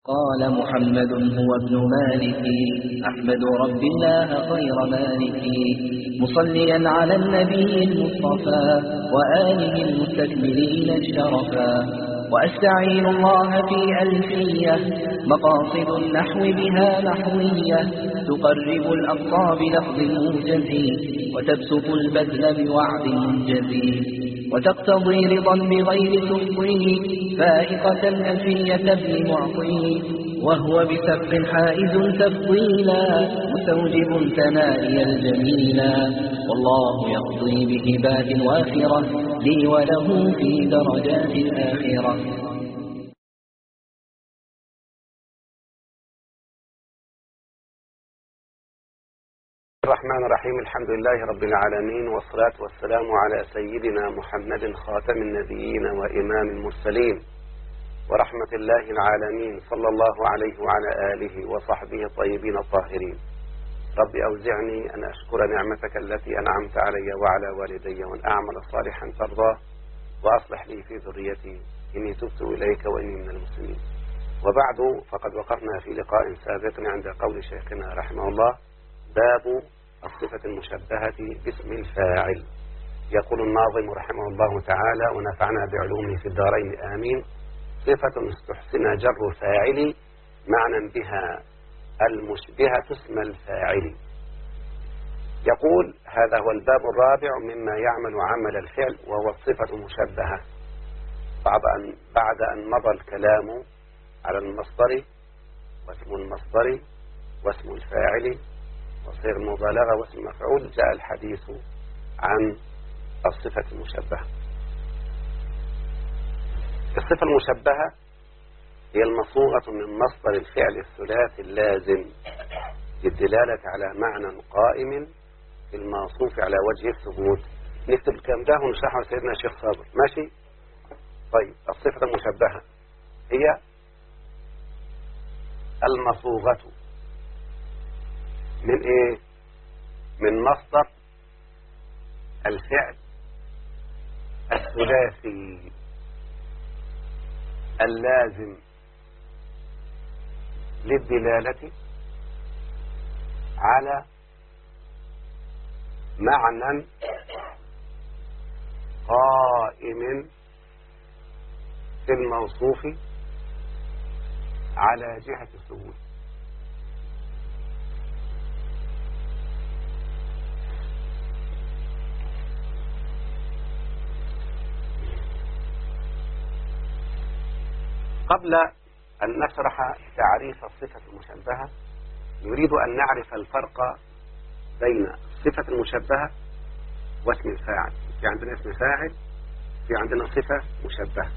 قال محمد هو ابن مالك أحمد رب الله خير مالك مصليا على النبي المصطفى وآله المستكملين الشرفا وأستعين الله في ألفية مقاصد النحو بها نحوية تقرب الأقصى بلفظ موجز وتبسط البذل بوعد منجز وتقتضي رضا بغير تفضيل فائقة ألفية ابن معطي وهو بسبق حائز تفضيلا مستوجب ثنائي الجميلا والله يقضي بهبات وافرة لي وله في درجات الآخرة. الرحمن الرحيم الحمد لله رب العالمين والصلاة والسلام على سيدنا محمد خاتم النبيين وإمام المرسلين ورحمة الله العالمين صلى الله عليه وعلى آله وصحبه الطيبين الطاهرين. رب أوزعني أن أشكر نعمتك التي أنعمت علي وعلى والدي وأن أعمل صالحا ترضاه وأصلح لي في ذريتي إني تبت إليك وإني من المسلمين. وبعد فقد وقفنا في لقاء سابق عند قول شيخنا رحمه الله باب الصفة المشبهة باسم الفاعل. يقول الناظم رحمه الله تعالى ونفعنا بعلومه في الدارين آمين: صفة استحسن جر فاعل معنى بها المشبهة اسم الفاعل. يقول هذا هو الباب الرابع مما يعمل عمل الفعل وهو الصفة المشبهة بعد أن مضى الكلام على المصدر واسم المصدر واسم الفاعل وصيغ المبالغة واسم المفعول جاء الحديث عن الصفة المشبهة. الصفة المشبهة هي المصوغة من مصدر الفعل الثلاثي اللازم للدلالة على معنى قائم في الموصوف على وجه الثبوت. نكتب الكلام ده ونشرحه سيدنا الشيخ صابر، ماشي؟ طيب، الصفة المشبهة هي المصوغة من ايه؟ من مصدر الفعل الثلاثي اللازم للدلالة على معنى قائم في الموصوف على جهة الثبوت. قبل أن نشرح تعريف الصفة المشبهة نريد أن نعرف الفرق بين الصفة المشبهة واسم الفاعل. في عندنا اسم فاعل، في عندنا صفة مشبهة.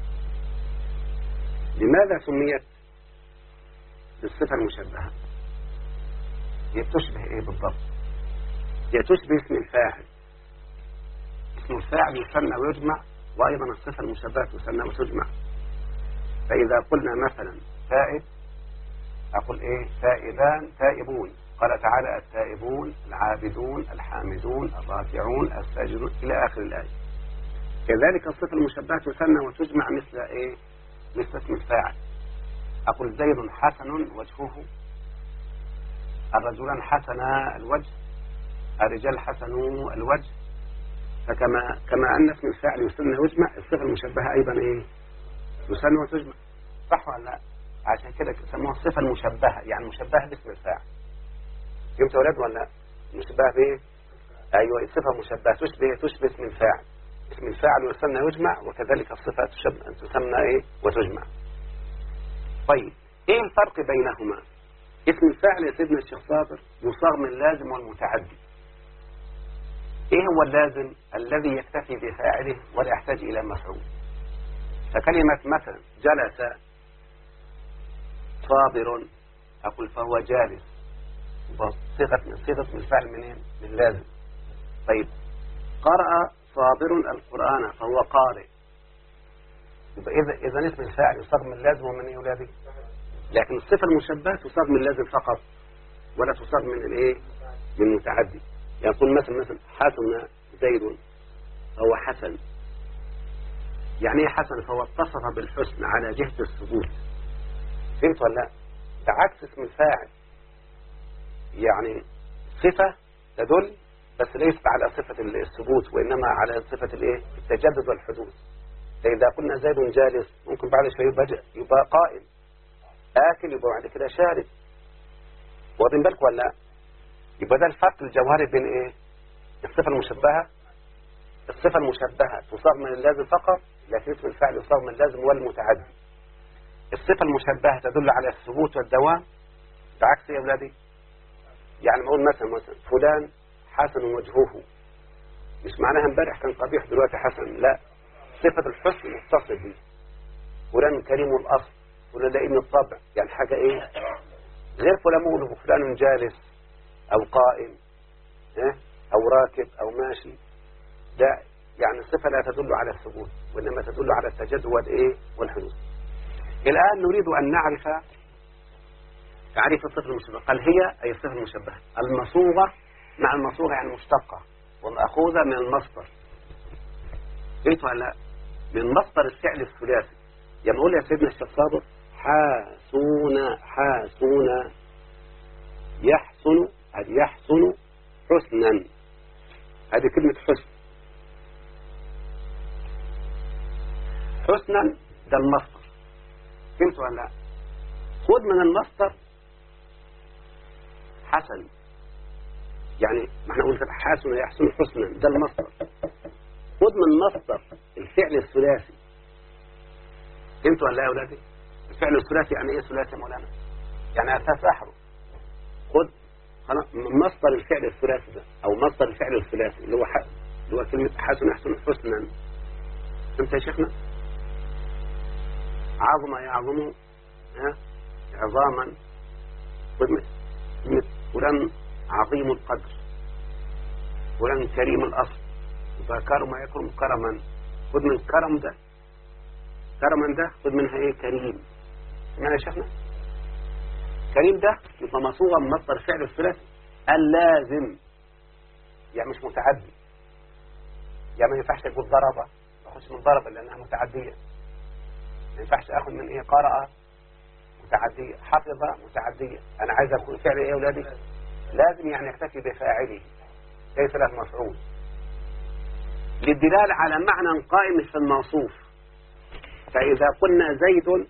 لماذا سميت بالصفة المشبهة؟ هي تشبه ايه بالضبط؟ هي تشبه اسم الفاعل. اسم الفاعل يسمى ويجمع، وأيضا الصفة المشبهة تسمى وتجمع. فإذا قلنا مثلا تائب أقول إيه؟ تائبان تائبون. قال تعالى التائبون العابدون الحامدون الراكعون الساجدون إلى آخر الآية. كذلك الصفة المشبهة تسمى وتجمع مثل إيه؟ مثل اسم الفاعل. أقول زيد حسن وجهه، الرجلان حسنا الوجه، الرجال حسنوا الوجه. فكما أن اسم الفاعل يسمى ويجمع، الصفة المشبهة أيضا إيه؟ يسمى وتجمع. صح ولا لا؟ عشان كده سموها الصفة المشبهة، يعني مشبهة باسم الفاعل. فهمت يا ولاد ولا؟ مشبهة بايه؟ ايوه، الصفة مشبهة تشبه اسم الفاعل. اسم الفاعل يسمى ويجمع، وكذلك الصفة تسمى ايه؟ وتجمع. طيب، ايه الفرق بينهما؟ اسم الفاعل يا سيدنا الشيخ صابر يصاغ من اللازم والمتعدي. ايه هو اللازم؟ الذي يكتفي بفاعله ولا يحتاج الى مفعول. فكلمة مثلا جلس صابر أقول فهو جالس، صيغة من الفعل منين؟ من لازم. طيب، قرأ صابر القرآن فهو قارئ. إذا اسم الفاعل يصاغ من لازم ومن ايه ولادي؟ لكن الصفة المشبهة تصاغ من لازم فقط ولا تصاغ من الايه؟ من متعدي. يقول مثلا حسن زيد فهو حسن. يعني ايه حسن؟ فهو اتصف بالحسن على جهة الثبوت. فهمت ولا لا؟ ده عكس اسم الفاعل. يعني صفة تدل بس ليست على صفة الثبوت وإنما على صفة الايه؟ التجدد والحدوث. فإذا قلنا زيد جالس ممكن بعد شوية يبقى قائم، آكل يبقى بعد كده شارب. واخدين بالك ولا لا؟ يبقى ده الفرق الجوهري بين ايه؟ الصفة المشبهة. الصفة المشبهة تصاغ من اللازم فقط، لكن اسم الفاعل يصاغ من اللازم والمتعدي. الصفة المشبهة تدل على الثبوت والدوام، بعكس يا أولادي. يعني نقول مثلا فلان حسن وجهه، مش معناها امبارح كان قبيح دلوقتي حسن، لا، صفة الحسن متصل به. فلان كريم الأصل، فلان لئيم الطبع، يعني حاجة ايه غير فلان مقوله فلان جالس أو قائم أو راكب أو ماشي. ده يعني الصفة لا تدل على الثبوت وإنما تدل على التجدد والحدوث. الآن نريد أن نعرف تعريف الصفة المشبهة. قال هي أي الصفة المشبهة المصوغة، مع المصوغة يعني مشتقة والمأخوذة من المصدر. قلت ولا من مصدر الفعل الثلاثي. يعني نقول يا سيدنا الشيخ صابر حاسون يحسن، هذه يحسن حسنا، هذه كلمة حسن. حسنا ده المصدر، فهمت ولا لا؟ خذ من المصدر حسن، يعني ما احنا قلنا حاسن يحسن حسنا، ده المصدر. خذ من مصدر الفعل الثلاثي، فهمت ولا لا يا اولادي؟ الفعل الثلاثي يعني ايه ثلاثي يا مولانا؟ يعني اساس احرف. خذ من مصدر الفعل الثلاثي ده، او مصدر الفعل الثلاثي اللي هو كلمة حسن يحسن حسنا. فهمت يا شيخنا؟ عظم يعظم عظاما. خذ فلان عظيم القدر، فلان كريم الأصل، فكرم يكرم كرما. خذ من كرم ده، كرما ده خذ منها ايه؟ كريم. سمعنا يا شيخنا؟ كريم ده يبقى مصوغا من مصدر فعل الثلاثي اللازم، يعني مش متعدي. يعني ما ينفعش تقول ضربة، أخذ من ضربة لأنها متعدية. ما ينفعش أخذ من إيه؟ قرأ متعدية، حفظ متعدية. أنا عايز أقول فعل إيه يا أولادي؟ لازم يعني يكتفي بفاعله ليس له مفعول، للدلالة على معنى قائم في الموصوف. فإذا قلنا زيد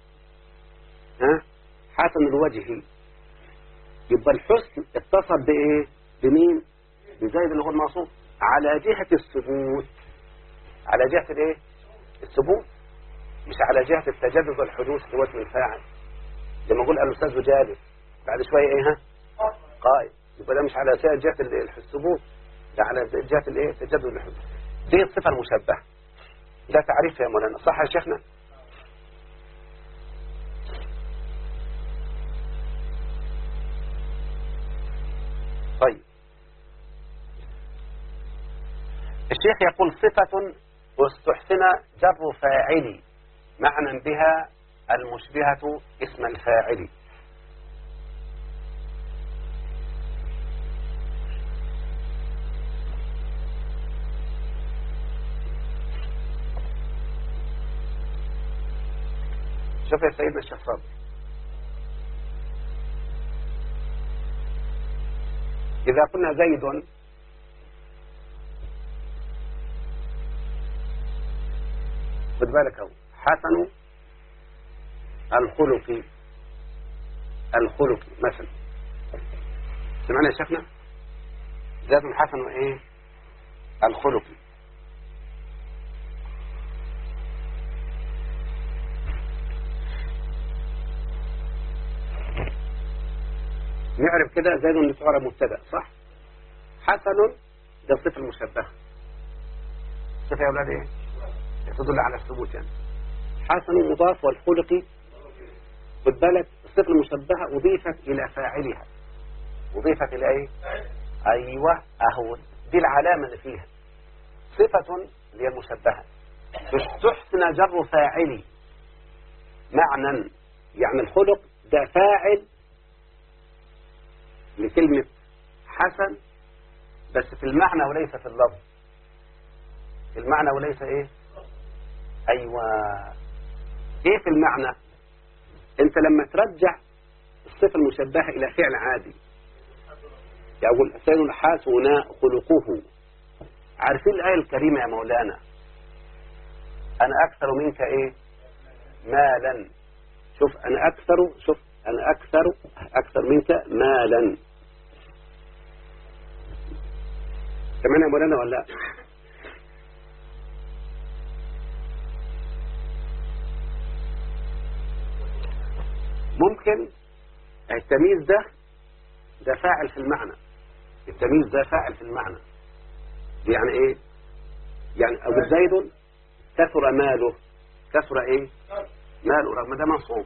حسن الوجه، يبقى الحسن اتصل بإيه؟ بمين؟ بزيد اللي هو الموصوف على جهة الثبوت. على جهة الإيه؟ الثبوت، مش على جهة التجدد والحدوث اللي هو اسم الفاعل. لما أقول الأستاذ جالس بعد شوية إيه قائم، يبقى ده مش على جهة الثبوت، ده على جهة الإيه؟ التجدد والحدوث. دي الصفة المشبهة، ده تعريفها يا مولانا، صح يا شيخنا؟ طيب الشيخ يقول صفة واستحسن جر فاعل معنى بها المشبهة اسم الفاعل. شوف يا سيدنا الشيخ صابر، إذا قلنا زيد خد بالك اهو حسن الخلق مثلا، سمعنا يا شيخنا؟ زيد حسن وايه؟ الخلق. نعرف كده زيد تعرب مبتدا صح؟ حسن ده الصفة المشبهة. صفة يا اولاد ايه؟ تدل على الثبوت يعني. حسن مضاف والخلق، خد بالك الصفة المشبهة أضيفت إلى فاعلها. أضيفت إلى إيه؟ أيوة أهو دي العلامة اللي فيها. صفة اللي هي المشبهة تحسن جر فاعلي معنى، يعني الخلق ده فاعل لكلمة حسن بس في المعنى وليس في اللفظ. في المعنى وليس إيه؟ أيوة إيه في المعنى؟ انت لما ترجع الصفة المشبهة الى فعل عادي يقول حسين حسن خلقه. عارفين الآية الكريمة يا مولانا انا اكثر منك ايه مالا. شوف انا اكثر منك مالا. تمام يا مولانا ولا لا؟ ممكن التمييز ده فاعل في المعنى. التمييز ده فاعل في المعنى. يعني ايه؟ يعني ابو زيد كثر ماله. كثر ايه ماله رغم ده منصوب.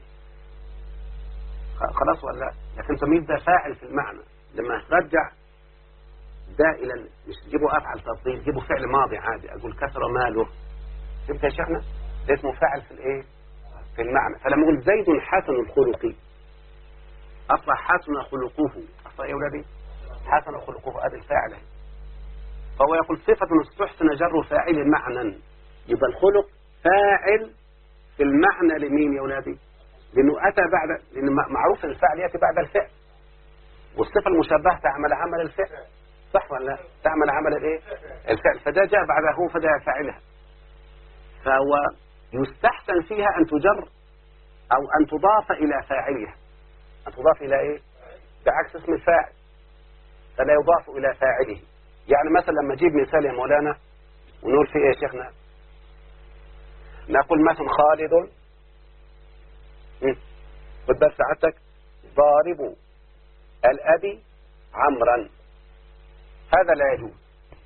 خلاص ولا لا؟ لكن التمييز ده فاعل في المعنى. لما ترجع ده الى مش تجيبه افعل تفضيل، تجيبه فعل ماضي عادي. اقول كثر ماله. فهمت يا شيخنا؟ ده اسمه فاعل في الايه في المعنى. فلما اقول زيد حسن الخلق اصلا حسن خلقه. اصلا ايه يا ولادي؟ حسن خلقه. ادي الفاعل. فهو يقول صفة استحسن جر فاعل معنى. يبقى الخلق فاعل في المعنى لمين يا ولادي؟ لانه اتى بعد، لان معروف الفاعل ياتي بعد الفعل، والصفة المشبهة تعمل عمل الفعل. صح ولا لا؟ تعمل عمل الايه الفعل. فده جاء بعده فده فاعلها. فهو يستحسن فيها ان تجر او ان تضاف الى فاعلها. ان تضاف الى ايه؟ بعكس اسم الفاعل فلا يضاف الى فاعله. يعني مثلا لما اجيب مثال يا مولانا ونقول فيه ايه يا شيخنا؟ نقول مثلا خالد خد بس سعادتك ضارب الأبي عمرا. هذا لا يجوز.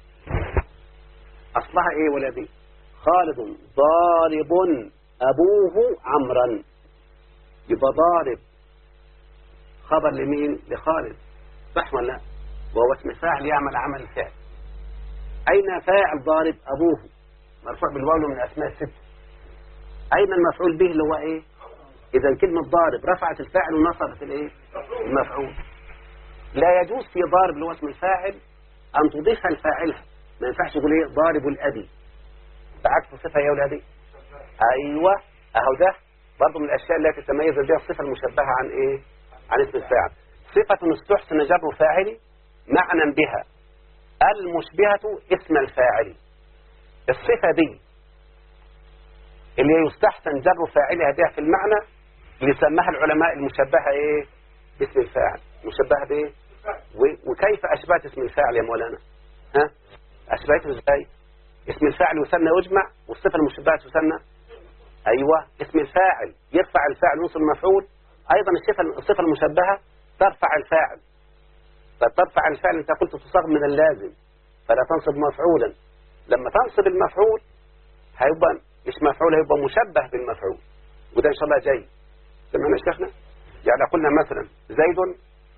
أصلها إيه ولدي؟ خالد ضارب أبوه عمرا. يبقى ضارب خبر لمين؟ لخالد. صح ولا لا؟ وهو اسم فاعل يعمل عمل الفعل. أين فاعل ضارب أبوه؟ مرفوع بالواو من الأسماء الستة. أين المفعول به اللي هو إيه؟ إذا كلمة ضارب رفعت الفاعل ونصبت الإيه؟ المفعول. لا يجوز في ضارب اللي هو اسم الفاعل أن تضيفها لفاعلها. ما ينفعش تقول إيه؟ ضارب الأبي. بعكس الصفة يا ولادي. أيوة أهو ده برضه من الأشياء التي تتميز بها الصفة المشبهة عن إيه؟ عن اسم الفاعل. صفة استحسن جر فاعل معنى بها المشبهة اسم الفاعل. الصفة دي اللي يستحسن جر فاعلها بها في المعنى اللي سماها العلماء المشبهة ايه؟ اسم الفاعل. مشبهة بايه؟ وكيف اشبهت اسم الفاعل يا مولانا؟ ها؟ اشبهته ازاي؟ اسم الفاعل يثنى ويجمع والصفة المشبهة تثنى. ايوه اسم الفاعل يرفع الفاعل وينصب المفعول. ايضا الصفة المشبهة ترفع الفاعل. فترفع الفعل انت قلت تصاغ من اللازم فلا تنصب مفعولا. لما تنصب المفعول هيبقى مش مفعول، هيبقى مشبه بالمفعول. وده ان شاء الله جاي. سمعنا يا شيخنا؟ يعني قلنا مثلا زيد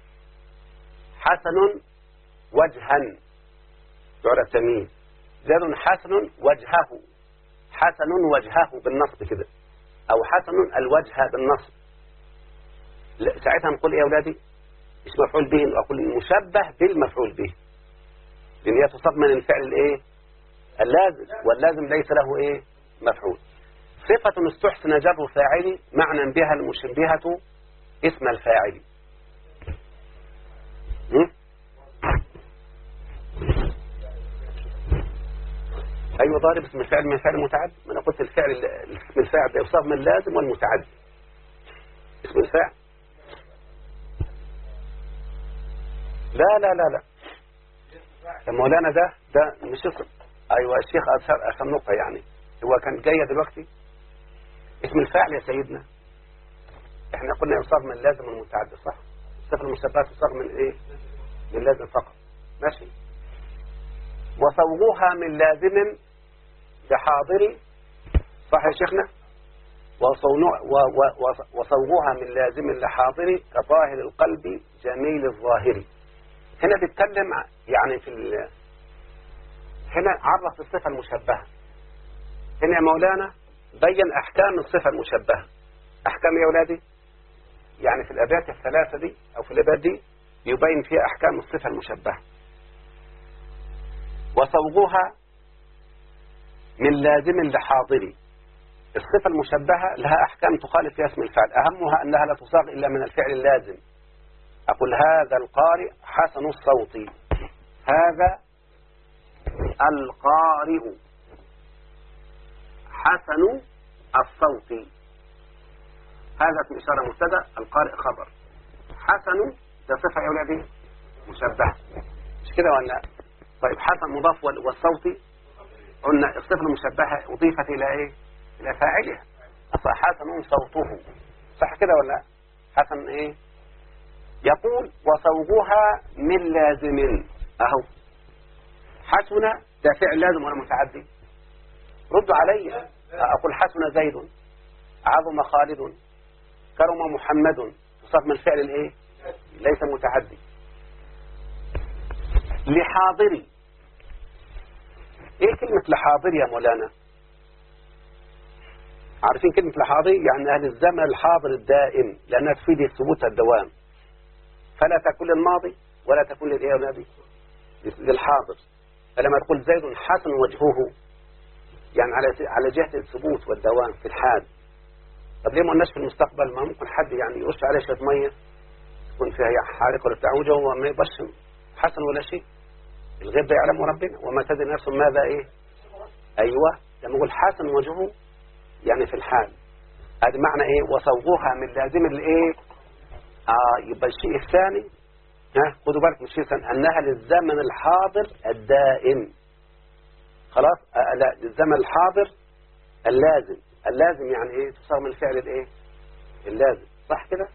حسن وجها يعرف تمييز. زيد حسن وجهه. حسن وجهه بالنصب كده او حسن الوجه بالنصب. ساعتها نقول ايه يا اولادي؟ مش مفعول به، اقول مشبه بالمفعول به لان هي تصاب من الفعل الايه اللازم، واللازم ليس له ايه مفعول. صفة استحسن جر فاعل معنى بها المشبهة اسم الفاعل. ايوه ضارب اسم الفاعل من الفعل المتعد. ما انا قلت الفعل اسم الفاعل ده يصاب من اللازم والمتعد. اسم الفاعل لا يا مولانا ده مش اسم. ايوه الشيخ اخر نقطة يعني هو كان جاية دلوقتي. اسم الفاعل يا سيدنا احنا قلنا يصاغ من اللازم والمتعدي صح؟ الصفة المشبهة تصاغ من ايه؟ من اللازم فقط. ماشي. وصوغوها من لازم كحاضر. صح يا شيخنا؟ وصوغوها من لازم لحاضر كظاهر القلب جميل الظاهر. هنا بيتكلم يعني هنا عرف الصفة المشبهة. هنا يا مولانا بين أحكام الصفة المشبهة. أحكام يا أولادي يعني في الأبيات الثلاثة دي أو في الأبيات دي يبين فيها أحكام الصفة المشبهة. وصوغها من لازم لحاضر الصفة المشبهة لها أحكام تخالف فيها اسم الفعل، أهمها أنها لا تصاغ إلا من الفعل اللازم. أقول هذا القارئ حسن الصوت، هذا القارئ حسن الصوت، هذا اسم إشارة مبتدأ، القارئ خبر، حسن ده صفة يا أولادي مشبهة، مش كده ولا؟ طيب حسن مضاف والصوت قلنا الصفة المشبهة أضيفت إلى إيه؟ إلى فاعلها، حسن صوته، صح كده ولا؟ حسن إيه؟ يقول وصوغها من لازم، أهو حسن ده فعل لازم ولا متعدي؟ ردوا علي. أقول حسن زيد، عظم خالد، كرم محمد، تصاغ من الفعل الإيه؟ ليس متعدي. لحاضري، ايه كلمة لحاضر يا مولانا؟ عارفين كلمة لحاضر؟ يعني أهل الزمن الحاضر الدائم، لأنها تفيد الثبوت الدوام، فلا تكون للماضي ولا تكون للإيه يا نبي؟ للحاضر. فلما تقول زيد حسن وجهه يعني على جهة الثبوت والدوام في الحال. طب ليه ما قلناش في المستقبل؟ ما ممكن حد يعني يرش عليه شوية مية تكون فيها حارقة ولا بتاع وجهه وما يبشم حسن ولا شيء، الغيب ده يعلمه ربنا، وما تدري نفس ماذا ايه. ايوه لما يقول حسن وجهه يعني في الحال، هذا معنى ايه؟ وصوغها من لازم الايه؟ يبقى الشيء الثاني خدوا بالك من الشيء الثاني انها للزمن الحاضر الدائم. خلاص لا، للزمن الحاضر اللازم. اللازم يعني ايه؟ تصاغ من الفعل الايه؟ اللازم، صح كده؟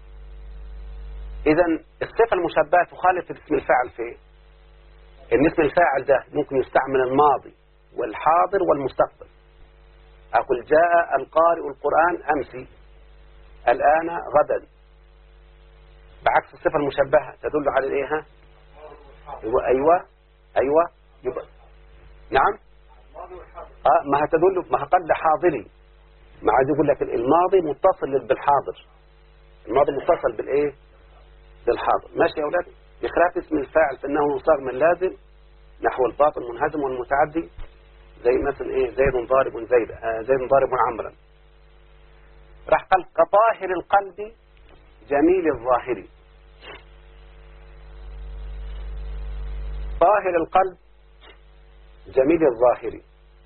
اذا الصفة المشبهة تخالف اسم الفاعل في ايه؟ ان اسم الفاعل ده ممكن يستعمل الماضي والحاضر والمستقبل. أقول جاء القارئ القرآن أمسي، الآن غدا، بعكس الصفة المشبهة تدل على الايه؟ ايوه يبقى نعم ما هتدل، ما هقل حاضري، ما عايز يقول لك الماضي متصل بالحاضر، الماضي متصل بالايه؟ بالحاضر. ماشي يا اولاد؟ بخلاف اسم الفاعل فانه يصاغ من لازم نحو الباطن منهزم والمتعدي، زي مثلا ايه؟ زيد ضارب زيد، زيد ضارب عمرا. راح قال كطاهر القلب جميل الظاهر. طاهر القلب جميل الظاهر،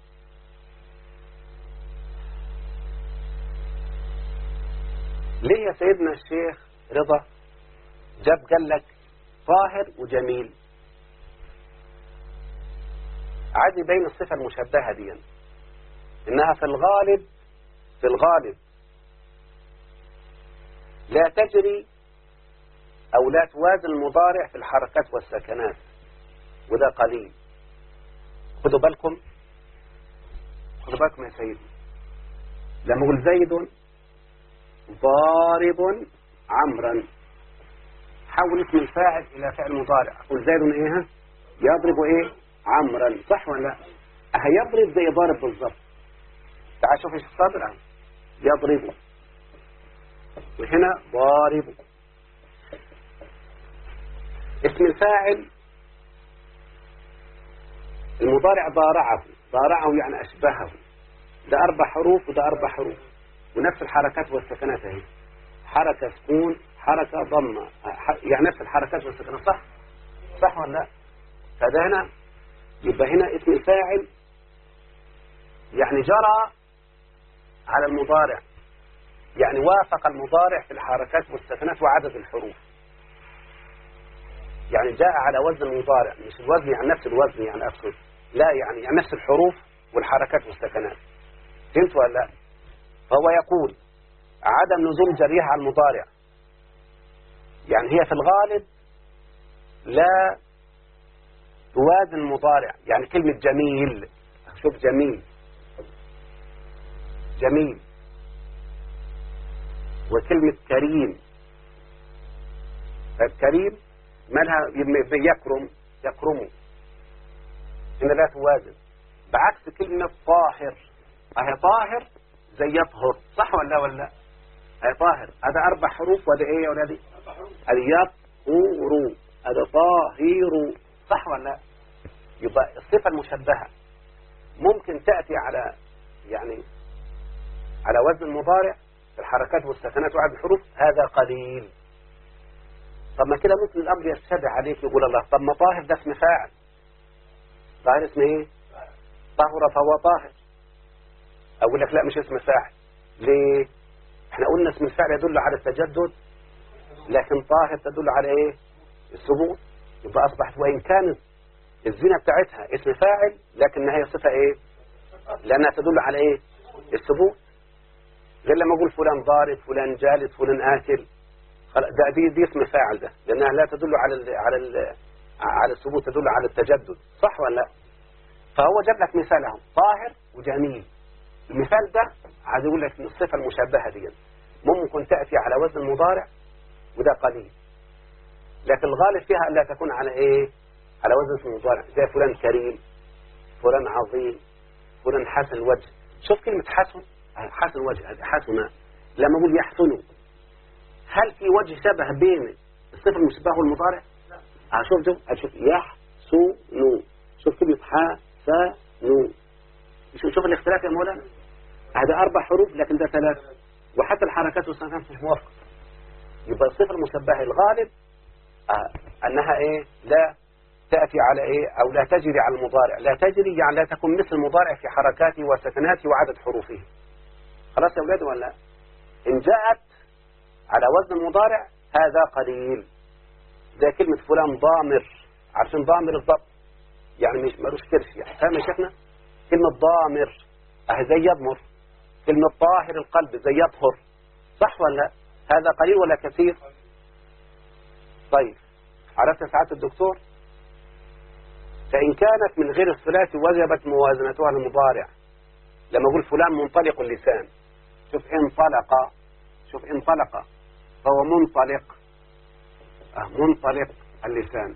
ليه يا سيدنا الشيخ رضا جاب قال لك طاهر وجميل؟ عاد يبين الصفة المشبهة دي إنها في الغالب لا تجري أو لا توازن المضارع في الحركات والسكنات، وده قليل. خدوا بالكم يا سيدي، لما أقول زيد ضارب عمرا، حول اسم الفاعل إلى فعل مضارع، أقول زيد إيه؟ يضرب إيه؟ عمرا، صح ولا لا؟ هيضرب زي ضارب بالضبط. تعال شوف ايش الصدر، يضرب، وهنا ضارب. اسم الفاعل المضارع ضارعه يعني أشبهه، ده 4 حروف وده 4 حروف، ونفس الحركات والسكنات اهي، حركة سكون حركة ضمة، يعني نفس الحركات والسكنات، صح ولا لا؟ فده هنا يبقى هنا اسم الفاعل يعني جرى على المضارع، يعني وافق المضارع في الحركات والسكنات وعدد الحروف، يعني جاء على وزن المضارع، مش الوزن يعني نفس الوزن يعني أقصد، لا يعني نفس الحروف والحركات والسكنات. فهمت ولا لا؟ فهو يقول عدم لزوم جريها على المضارع، يعني هي في الغالب لا توازن المضارع. يعني كلمة جميل، شوف جميل، وكلمة كريم، الكريم مالها؟ يكرمه، إن لا توازن. بعكس كلمة طاهر، أهي طاهر زي يطهر، صح ولا أهي طاهر، هذا 4 حروف، وهذا إيه يا ولادي؟ يطهر، هذا طاهر، صح ولا؟ يبقى الصفة المشبهة ممكن تأتي على يعني على وزن المضارع في الحركات والسكنات وعدد الحروف هذا قليل. طب ما كده ممكن الأمر يشتبه عليك، يقول الله طب ما طاهر ده اسم فاعل، طاهر اسمه ايه؟ طهر فهو طاهر. أقول لك لا مش اسم فاعل. ليه؟ احنا قلنا اسم الفاعل يدل على التجدد، لكن طاهر تدل على ايه؟ الثبوت. يبقى أصبحت وإن كانت الزينة بتاعتها اسم فاعل لكنها هي صفة ايه؟ لأنها تدل على ايه؟ الثبوت. غير لما أقول فلان ضارب، فلان جالس، فلان آكل، دي اسم فاعل ده، لأنها لا تدل على الثبوت، تدل على التجدد. صح ولا لا؟ فهو جاب لك مثالهم طاهر وجميل. المثال ده عايز يقول لك الصفة المشبهة دي ممكن تأتي على وزن المضارع وده قليل، لكن الغالب فيها ألا تكون على إيه؟ على وزن المضارع. زي فلان كريم، فلان عظيم، فلان حسن الوجه. شوف كلمة حسن، حسن الوجه، حسن لما أقول يحسن، هل في وجه شبه بين الصفة المشبهة والمضارع؟ شوف يحسن، شوف كلمة حسن، شوف الاختلاف يا مولانا. هذا 4 حروف لكن ده 3، وحتى الحركات والسكنات مش موافقة. يبقى الصفة المشبهة الغالب أنها إيه؟ لا تأتي على إيه؟ أو لا تجري على المضارع. لا تجري يعني لا تكون مثل المضارع في حركاته وسكناته وعدد حروفه. خلاص يا أولاد ولا؟ إن جاءت على وزن المضارع هذا قليل. زي كلمة فلان ضامر، عشان ضامر الضبط يعني مش ملوش كرش، يعني فاهم يا شيخنا؟ كلمة ضامر زي يضمر. كلمة طاهر القلب زي يطهر. صح ولا لا؟ هذا قليل ولا كثير؟ طيب عرفت ساعات الدكتور؟ فإن كانت من غير الثلاثي وجبت موازنتها للمضارع. لما أقول فلان منطلق اللسان، شوف انطلق، شوف انطلق فهو منطلق، منطلق اللسان.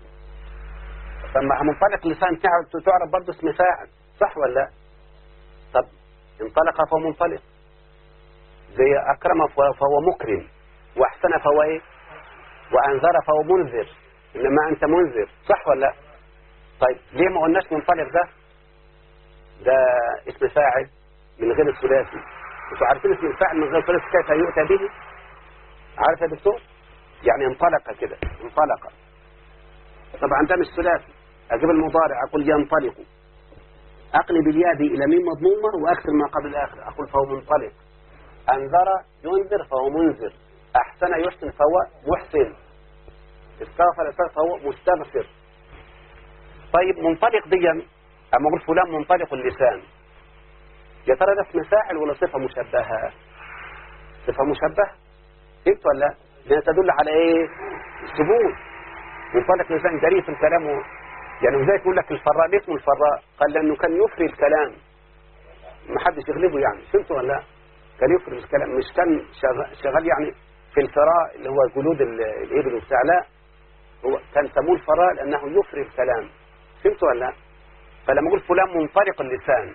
فما منطلق اللسان تعرف برضه اسم فاعل. صح ولا لا؟ طب انطلق فهو منطلق. زي أكرم فهو مكرم، وأحسن فهو إيه؟ وأنذر فهو منذر، إنما أنت منذر. صح ولا لا؟ طيب ليه ما قلناش منطلق؟ ده اسم فاعل من غير الثلاثي. انتوا عارفين اسم الفاعل من غير الثلاثي كيف يؤتى به؟ عارف يا دكتور؟ يعني انطلق كده، انطلق. طبعا ده مش ثلاثي. أجيب المضارع أقول ينطلق، أقلب الياء دي إلى ميم مضمومة وأكسر ما قبل الآخر، أقول فهو منطلق. أنذر ينذر فهو منذر. أحسن يحسن فهو محسن. استغفر فهو مستغفر. طيب منطلق دي أما أقول فلان منطلق اللسان، يا ترى ده اسم فاعل ولا صفة مشبهة؟ صفة مشبهة. فهمت ولا لا؟ لأنها تدل على إيه؟ الثبوت. منطلق اللسان جريء في الكلام يعني وزي يقول لك الفراء، ليه اسمه الفراء؟ قال لأنه كان يفري الكلام، ما حدش يغلبه يعني. فهمت ولا لا؟ كان يفري الكلام، مش كان شغال يعني في الفراء اللي هو جلود الإبل والبتاع، لا، هو كان سموه الفراء لأنه يفري الكلام. فهمت ولا لا؟ فلما أقول فلان منطلق اللسان،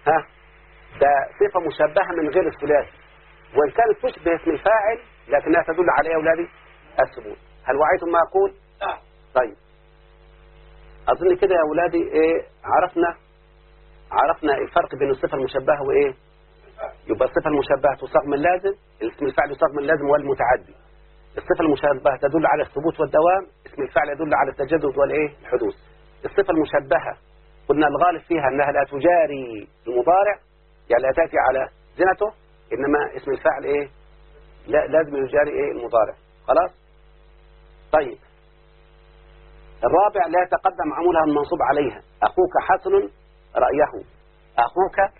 ده صفة مشبهة من غير الثلاثي، وإن كانت تشبه اسم الفاعل لكنها تدل على إيه يا أولادي؟ الثبوت. هل وعيتم ما أقول؟ طيب أظن كده يا أولادي إيه عرفنا الفرق بين الصفة المشبهة وإيه؟ يبقى الصفة المشبهة تصاغ من لازم، اسم الفاعل يصاغ من لازم والمتعدي. الصفة المشبهة تدل على الثبوت والدوام، اسم الفاعل يدل على التجدد والإيه؟ الحدوث. الصفة المشبهة قلنا الغالب فيها أنها لا تجاري المضارع، يعني لا تأتي على زنته، إنما اسم الفاعل إيه؟ لا لازم يجاري إيه؟ المضارع. خلاص؟ طيب الرابع لا يتقدم عمولها المنصوب عليها. أخوك حسن رأيه. أخوك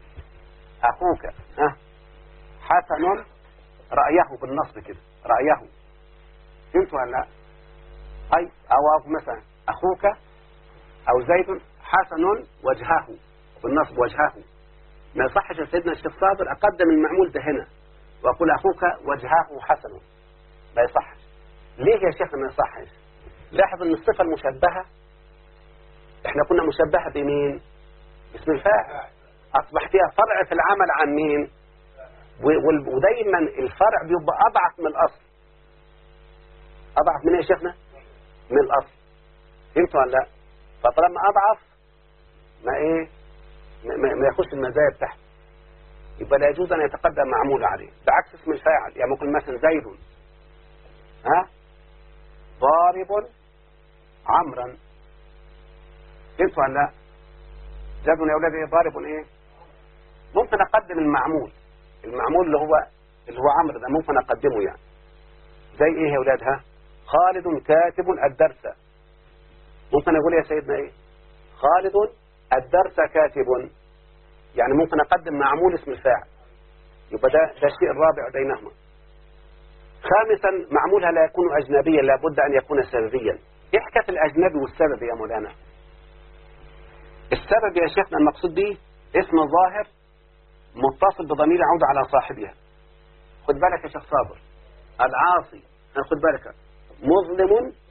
حسن رأيه بالنصب كده، رأيه. فهمت ولا لا؟ طيب أو مثلا أخوك أو زيد حسن وجهه بالنصب، وجهه. ما يصحش سيدنا الشيخ صابر أقدم المعمول ده هنا وأقول أخوك وجهه حسن، ما يصحش. ليه يا شيخ ما يصحش؟ لاحظ أن الصفة المشبهة احنا كنا مشبهة بمين؟ اسم الفاعل. أصبح فيها فرع في العمل عن مين؟ ودايما الفرع بيبقى أضعف من الأصل. أضعف من إيه يا شيخنا؟ من الأصل. فهمت ولا لا؟ فطالما أضعف ما يخش المزايا بتاعته. يبقى لا يجوز أن يتقدم معمول عليه، بعكس اسم الفاعل. يعني ممكن مثلا زيد ضارب عمرا. فهمتوا ولا لا؟ زيد يا أولاد ضارب ممكن أقدم المعمول اللي هو عمرو ده، ممكن أقدمه يعني. زي إيه يا أولاد؟ خالد كاتب الدرس. ممكن أقول يا سيدنا خالد الدرس كاتب، يعني ممكن أقدم معمول اسم الفاعل. يبقى ده الشيء الرابع بينهما. خامسا معمولها لا يكون أجنبيا، لابد أن يكون سببيا. إيه حكاية الأجنبي والسبب يا مولانا؟ السبب يا شيخنا المقصود به اسم ظاهر متصل بضمير يعود على صاحبها. خد بالك يا شيخ صابر، العاصي خد بالك، مظلم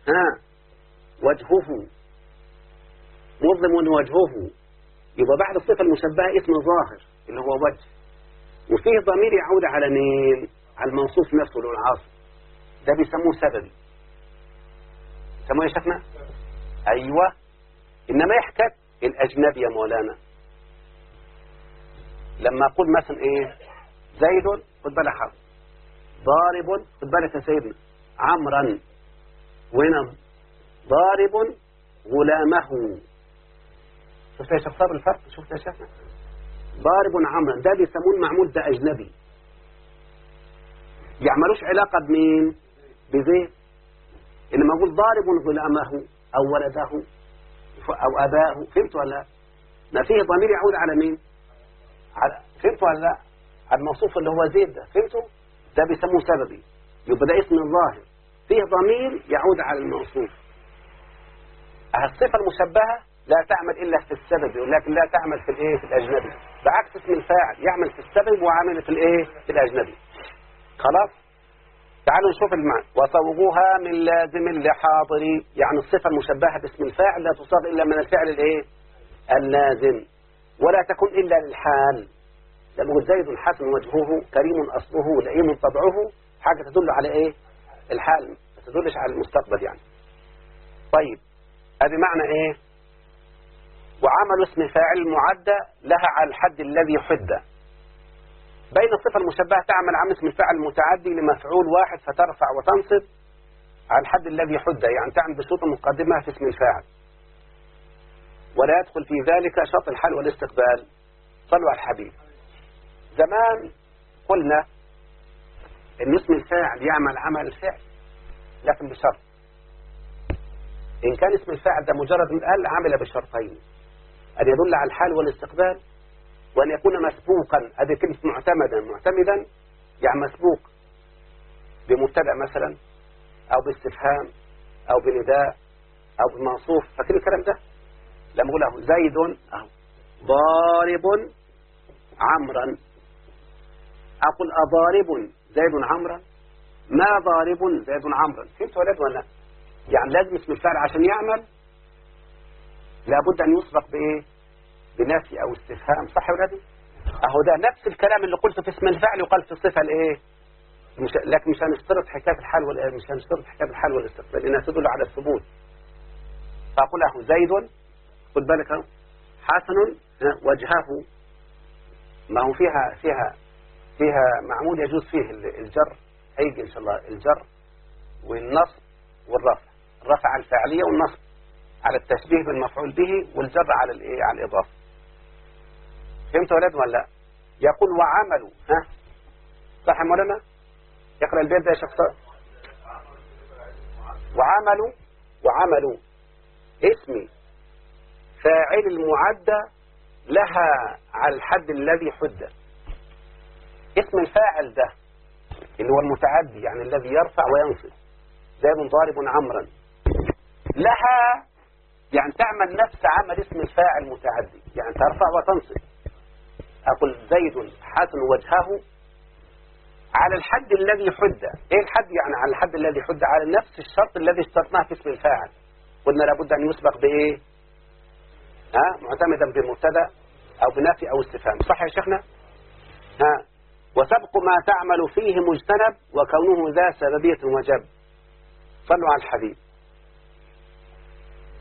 وجهه، مظلم وجهه. يبقى بعد الصفة المشبهة اسم ظاهر اللي هو وجه، وفيه ضمير يعود على مين؟ على الموصوف نفسه اللي هو العاصي. ده بيسموه سببي. سموه يا شيخنا؟ أيوة. إنما يحكت الأجنبي يا مولانا، لما أقول مثلا زيد خد بالك حرف، ضارب خد بالك يا سيدنا عمرا، وهنا ضارب غلامه. شفت يا شيخ صابر الفرق؟ شفت يا شيخنا؟ ضارب عمرا ده بيسموه المعمول ده أجنبي، يعملوش علاقة بمين؟ بزيد. إنما أقول ضارب غلامه أو ولده أو أباه. فهمت ولا لا؟ ما فيه ضمير يعود على مين؟ فهمت ولا لا؟ على الموصوف اللي هو زيد ده. فهمتوا؟ ده بيسموه سببي. يبقى ده اسم الظاهر فيه ضمير يعود على الموصوف. الصفة المشبهة لا تعمل إلا في السبب، ولكن لا تعمل في في الأجنبي، بعكس اسم الفاعل يعمل في السبب وعامل في في الأجنبي. خلاص؟ تعالوا نشوف المعنى. وصوغوها من لازم لحاضري، يعني الصفة المشبهة باسم الفاعل لا تصاغ إلا من الفعل اللازم، ولا تكون إلا للحال. لأنه زيد حسن وجهه، كريم أصله، لئيم طبعه، حاجة تدل على الحال، ما تدلش على المستقبل يعني. طيب هذا معنى وعمل اسم فاعل المعدة لها على الحد الذي حد. بين الصفة المشبهة تعمل عمل اسم الفاعل المتعدي لمفعول واحد فترفع وتنصب على الحد الذي حد، يعني تعمل بشروط مقدمة في اسم الفاعل، ولا يدخل في ذلك شرط الحال والاستقبال. صلوا على الحبيب. زمان قلنا ان اسم الفاعل يعمل عمل الفعل، لكن بشرط. إن كان اسم الفاعل ده مجرد من عمل بشرطين: أن يدل على الحال والاستقبال، وأن يكون مسبوقا. هذه كلمة معتمدا يعني مسبوق بمبتدأ مثلا، أو باستفهام، أو بنداء، أو بموصوف. فاكر الكلام ده؟ لما أقول له زيد ضارب عمرا، أقول أضارب زيد عمرا؟ ما ضارب زيد عمرا. فهمت ولد ولا؟ يعني لازم اسم الفاعل عشان يعمل لابد أن يسبق بنفي أو استفهام. صح يا ولادي؟ أهو ده نفس الكلام اللي قلته في اسم الفاعل يقال في الصفة لكن مش هنشترط حكاية الحال مش هنشترط حكاية الحال والاستقبال لأنها تدل على الثبوت. فأقول له زيد خد بالك حسن وجهه، ما هو فيها معمول يجوز فيه الجر، هيجي إن شاء الله الجر والنصب والرفع. الرفع على الفاعلية، والنصب على التشبيه بالمفعول به، والجر على على الإضافة. فهمت ولد ولا لا؟ يقول وعملوا صح يا مولانا؟ يقرأ البيت ده يا شخص. وعملوا اسم فاعل المعدة لها على الحد الذي حد. اسم الفاعل ده اللي هو المتعدي، يعني الذي يرفع وينصب، زيد ضارب عمرا، لها يعني تعمل نفس عمل اسم الفاعل المتعدي، يعني ترفع وتنصب. أقول زيد حسن وجهه على الحد الذي حد. ايه الحد؟ يعني على الحد الذي حد على نفس الشرط الذي اشترطناه في اسم الفاعل. قلنا لابد أن يسبق بإيه؟ معتمدا بمبتدا أو بنفي أو استفهام. صح يا شيخنا؟ وسبق ما تعمل فيه مجتنب، وكونه ذا سببية وجب. صلوا على الحبيب.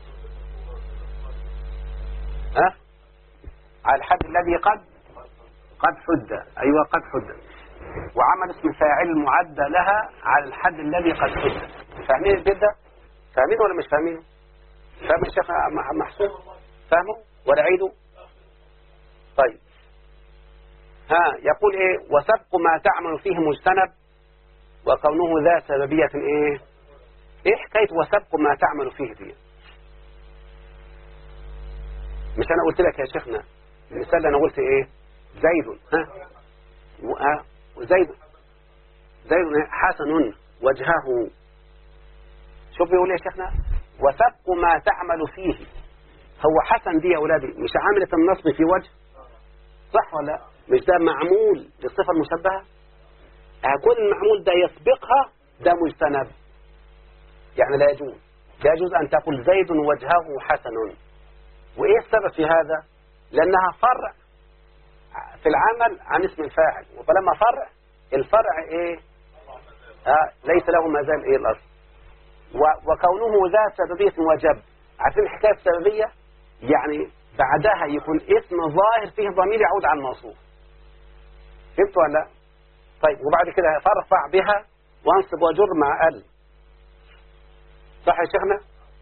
على الحد الذي قد قد حد. أيوة قد حد، وعمل اسم فاعل معد لها على الحد الذي قد حد. فاهمين البيت ده؟ فاهمين ولا مش فاهمين؟ فاهم الشيخ محسوب؟ فاهمه ولا عيده؟ طيب ها، يقول ايه؟ وسبق ما تعمل فيه مجتنب وكونه ذا سببية ايه؟ ايه حكاية وسبق ما تعمل فيه دي؟ مش انا قلت لك يا شيخنا المثال اللي انا قلت ايه؟ زيد، ها وزيد حسن وجهه. شوف بيقول يا شيخنا وسبق ما تعمل فيه. هو حسن دي يا ولادي مش عاملة النصب في وجه، صح ولا لا؟ مش ده معمول للصفة المشبهة؟ هكون المعمول ده يسبقها ده مجتنب، يعني لا يجوز أن تقول زيد وجهه حسن. وإيه السبب في هذا؟ لأنها فرع في العمل عن اسم الفاعل، وطالما فرع الفرع إيه؟ ليس له ما زال إيه الأصل. وكونه ذا سببية وجب. عارفين حكاية السببية؟ يعني بعدها يكون اسم ظاهر فيه ضمير يعود على الموصوف. فهمت ولا لا؟ طيب وبعد كده فارفع بها وانصب وجر مع ال. صح يا شيخنا؟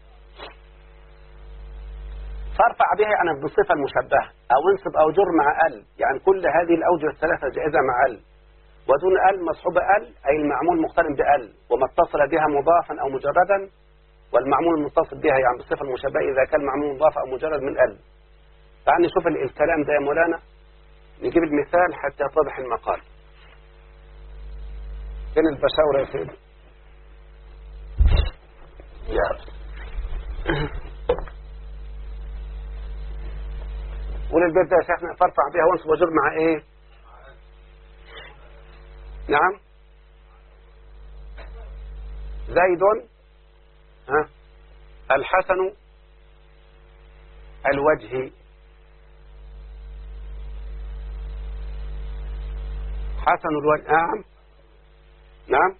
فارفع بها يعني بالصفة المشبهة، أو انصب أو جر مع ال، يعني كل هذه الأوجه الثلاثة جائزة مع ال. ودون ال مصحوبة ال أي المعمول مقترن بال، وما اتصل بها مضافا أو مجردا، والمعمول المتصل بها يعني بالصفة المشبهة إذا كان معمول مضاف أو مجرد من ال. تعال نشوف الكلام ده يا مولانا، نجيب المثال حتى يتضح المقال. فين البشاورة يا سيدي؟ قول البيت ده يا شيخنا فارفع بها وانصب وجر مع ايه؟ نعم زيد الحسن الوجه. حسن الوجه. نعم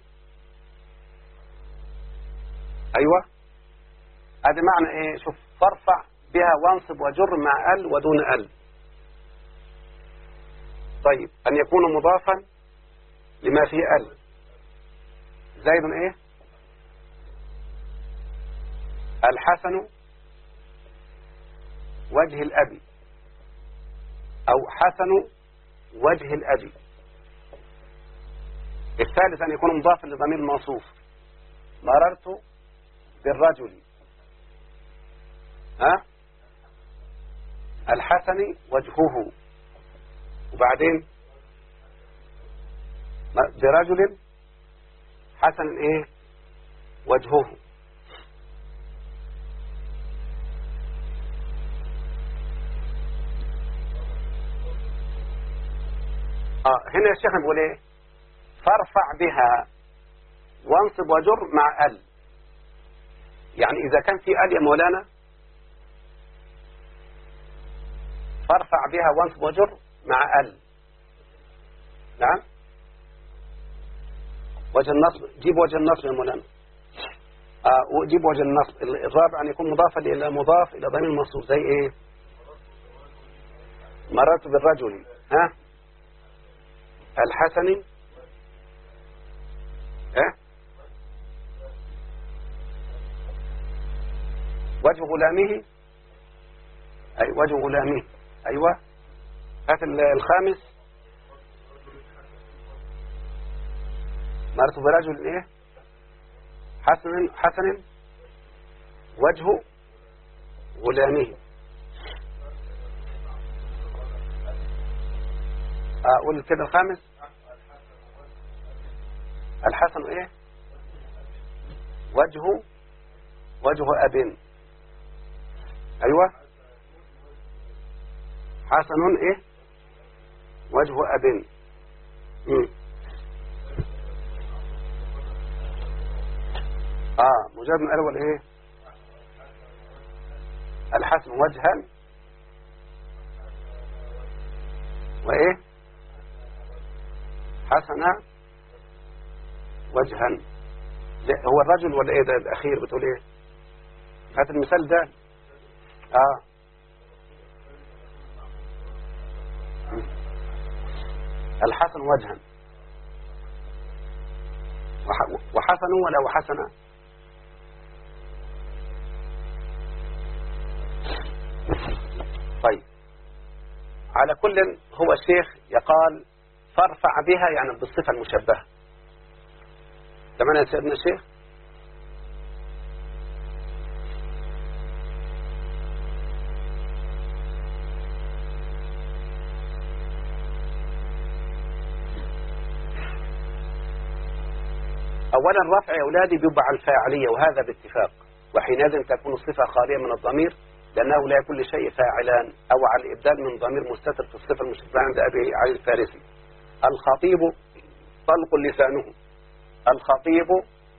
ايوه، هذا معنى ايه؟ شوف فارفع بها وانصب وجر مع ال ودون ال. طيب ان يكون مضافا لما فيه ال. زيد ايه؟ الحسن وجه الأبي، أو حسن وجه الأبي. الثالث أن يكون مضافا لضمير الموصوف. مررت بالرجل الحسن وجهه، وبعدين برجل حسن ايه وجهه. هنا الشيخ بيقول ايه؟ فارفع بها وانصب وجر مع ال. يعني اذا كان في ال يا مولانا فارفع بها وانصب وجر مع ال. نعم وجه النصب، جيب وجه النصب يا مولانا. وجيب وجه النصب. الرابع ان يكون مضافا الى مضاف الى ضمير الموصوف. زي ايه؟ مررت بالرجل الحسن وجه غلامه، أي وجه غلامه. أيوة هات الخامس. مرت برجل إيه؟ حسن وجه غلامه. أقول كده الخامس الحسن إيه؟ وجه أب. أيوة حسن إيه؟ وجه أب. مجرد من الأول إيه؟ الحسن وجها وإيه؟ حسن وجها. هو الرجل ولا إيه ده الأخير بتقول إيه؟ هات المثال ده. الحسن وجها، وحسن ولا وحسن؟ طيب على كل هو الشيخ يقال فارفع بها يعني بالصفة المشبهة. تمام يا سيدنا الشيخ؟ أولا رفع يا أولادي بيبقى على الفاعلية وهذا باتفاق، وحينئذ تكون الصفة خالية من الضمير لأنه لا كل شيء فاعلان، أو على الإبدال من ضمير مستتر في الصفة المشبهة عند أبي علي الفارسي. الخطيب طلق لسانه، الخطيب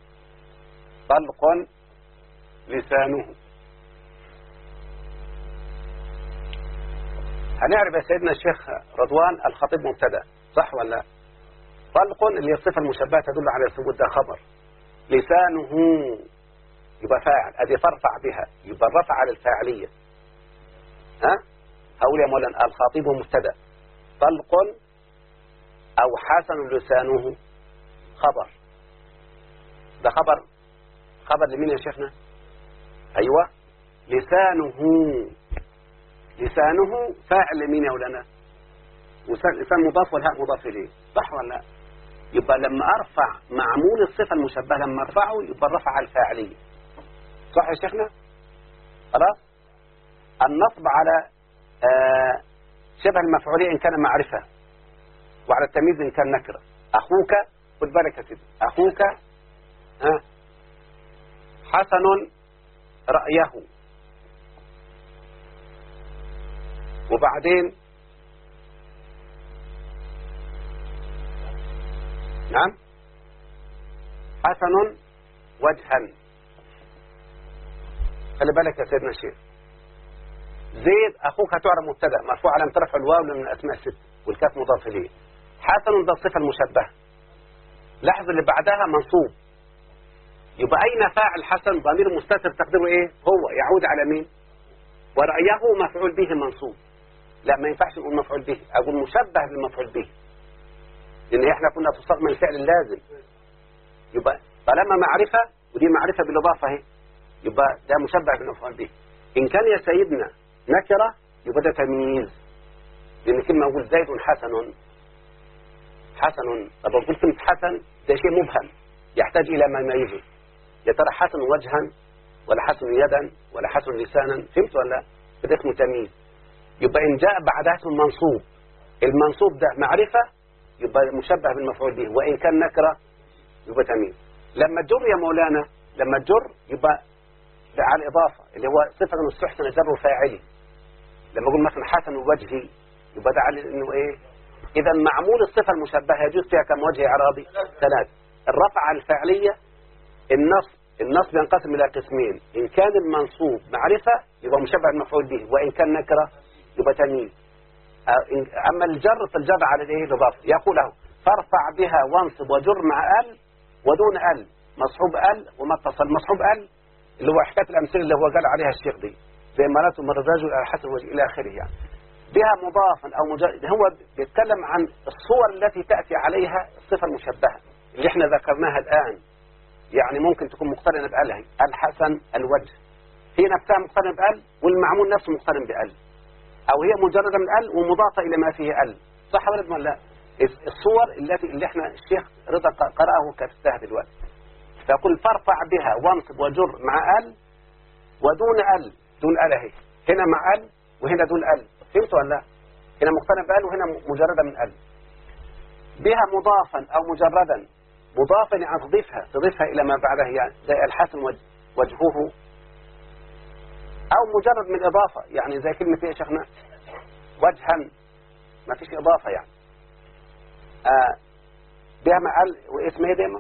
طلق لسانه. هنعرف يا سيدنا الشيخ رضوان الخطيب مبتدا صح ولا لا؟ طلق اللي هي الصفة المشبهة تدل على الثبوت ده خبر، لسانه يبقى فاعل، ادي فرفع بها يبقى الرفع على الفاعلية. هقول يا مولانا الخطيب مبتدا، طلق او حسن لسانه خبر. ده خبر لمين يا شيخنا؟ ايوه لسانه فاعل لمين يا مولانا؟ لسان مضاف والهاء مضاف اليه صح ولا لا؟ يبقى لما ارفع معمول الصفة المشبهة لما ارفعه يبقى الرفع على الفاعلية صح يا شيخنا؟ خلاص. النصب على شبه المفعولية إن كان معرفة، وعلى التمييز إن كان نكرة. أخوك خد بالك يا سيدي، أخوك حسن رأيه، وبعدين نعم حسن وجها. خلي بالك يا سيدنا الشيخ، زيد أخوك هتعرف مبتدا مرفوع على رفع الواو من الأسماء الست والكاف مضاف إليه. حسن ده الصفة المشبهة، لاحظ اللي بعدها منصوب، يبقى أين فاعل حسن؟ ضمير مستتر تقديره إيه؟ هو يعود على مين؟ ورأيه مفعول به منصوب. لا ما ينفعش نقول مفعول به، أقول مشبه بالمفعول به، لأن إحنا كنا تصاغ من الفعل اللازم. يبقى طالما معرفة ودي معرفة بالإضافة اهي، يبقى ده مشبه بالمفعول به. إن كان يا سيدنا نكرة يبقى ده تمييز، لأن كلمة أقول زيد حسن. طب أقول كلمة حسن ده شيء مبهم يحتاج إلى ما يميزه، يا ترى حسن وجها ولا حسن يدا ولا حسن لسانا، فهمت ولا لا؟ ده اسمه تمييز. يبقى إن جاء بعدها اسم منصوب، المنصوب ده معرفة يبقى مشبه بالمفعول به، وإن كان نكرة يبقى تمييز. لما تجر يا مولانا، لما تجر يبقى على الإضافة اللي هو صفة مستحسن جر فاعلي. لما أقول مثلا حسن وجهي يبقى ده على إنه إيه؟ إذا معمول الصفة المشبهة يجوز فيها كم وجه إعرابي؟ 3. الرفع على الفاعلية، النصب ينقسم إلى قسمين، إن كان المنصوب معرفة يبقى مشبه المفعول به، وإن كان نكرة يبقى تمييز. أما الجر فالجر على الإيه؟ الإضافة. يقول له فارفع بها وانصب وجر مع ال ودون ال، مصحوب ال وما اتصل. مصحوب ال اللي هو حكاية الأمثلة اللي هو قال عليها الشيخ دي، زي مرات من الرجل على حسب وجه إلى آخره يعني. بها مضافا أو مجرد، هو بيتكلم عن الصور التي تأتي عليها الصفة المشبهة اللي احنا ذكرناها الآن. يعني ممكن تكون مقترنة بأل، الحسن الوجه هي نفسها مقترنة بأل، والمعمول نفسه مقترن بأل، أو هي مجردة من أل ومضافة إلى ما فيه أل. صح ولا لا؟ الصور اللي احنا الشيخ رضا قرأه كتبتها دلوقتي. فيقول فارفع بها وانصب وجر مع ال ودون ال، دون ال اهي، هنا مع ال وهنا دون ال، فهمت ولا لا؟ هنا مقترن بال وهنا مجردة من ال. بها مضافا أو مجردا، مضافا يعني تضيفها إلى ما بعدها، يعني زي الحسن وجهه، أو مجرد من إضافة، يعني زي كلمة إيه يا شيخنا؟ وجها، ما فيش إضافة يعني. بها مع ال واسم ايه دايما؟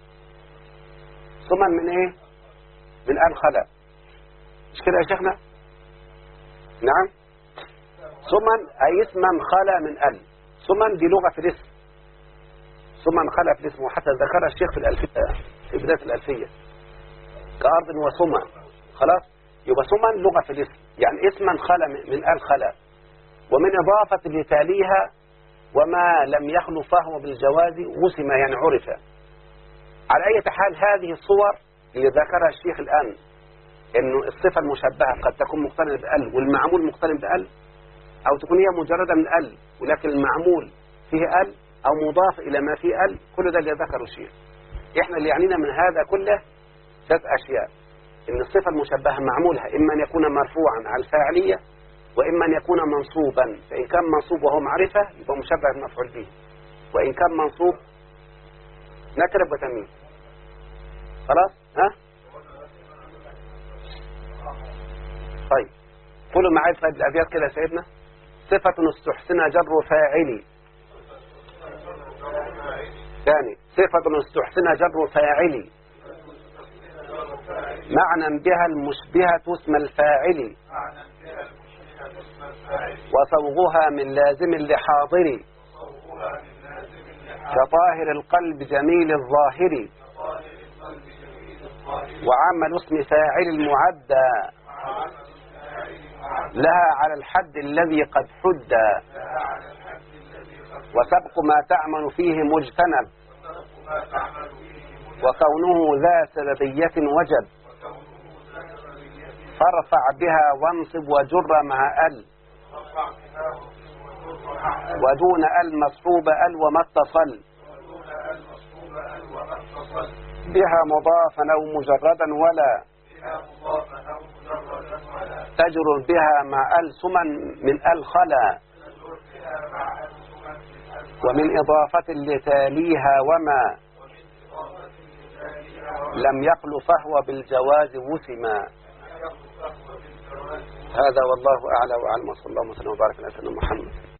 ثم من ايه؟ من ال خلا، مش كده يا شيخنا؟ نعم. ثم أي اسما خلا من ال، ثم دي لغة في الاسم، ثم خلا في الاسم، وحتى ذكرها الشيخ في الألفية في بداية الألفية كأرض وثم. خلاص، يبقى ثم لغة في الاسم، يعني اسما خلا من ال خلا، ومن إضافة اللي تاليها وما لم يخلو فهو بالجواز وسم، يعني عرف. على أي حال هذه الصور اللي ذكرها الشيخ الآن، إنه الصفة المشبهة قد تكون مقترنة بأل والمعمول مقترن بأل، أو تكون هي مجردة من أل ولكن المعمول فيه أل، أو مضاف إلى ما فيه أل. كل ده اللي ذكره الشيخ. إحنا اللي يعنينا من هذا كله 3 أشياء: إن الصفة المشبهة معمولها إما أن يكون مرفوعا على الفاعلية، وإما أن يكون منصوبا. فإن كان منصوب وهو معرفة يبقى مشبه بمفعول به، وإن كان منصوب نكرة وتمييز. خلاص؟ ها؟ طيب قولوا معايا في الأبيات كده يا سيدنا. صفة استحسن جر فاعلي. ثاني: صفة استحسن جر فاعلي معنى بها المشبهة اسم الفاعل، وصوغها من لازم لحاضر، كطاهر القلب جميل الظاهر، وعمل اسم فاعل المعدى لها على الحد الذي قد حد، وسبق ما تعمل فيه مجتنب، وكونه ذا سببية وجب، فارفع بها وانصب وجر مع ال، ودون ال مصحوب ال وما اتصل، بها مضافا أو مجردا ولا تجر بها مع ال سما من ال خلا، ومن إضافة لتاليها وما لم يقل فهو بالجواز وسما. هذا والله أعلى وأعلم، وصلى الله وسلم وبارك على سيدنا محمد.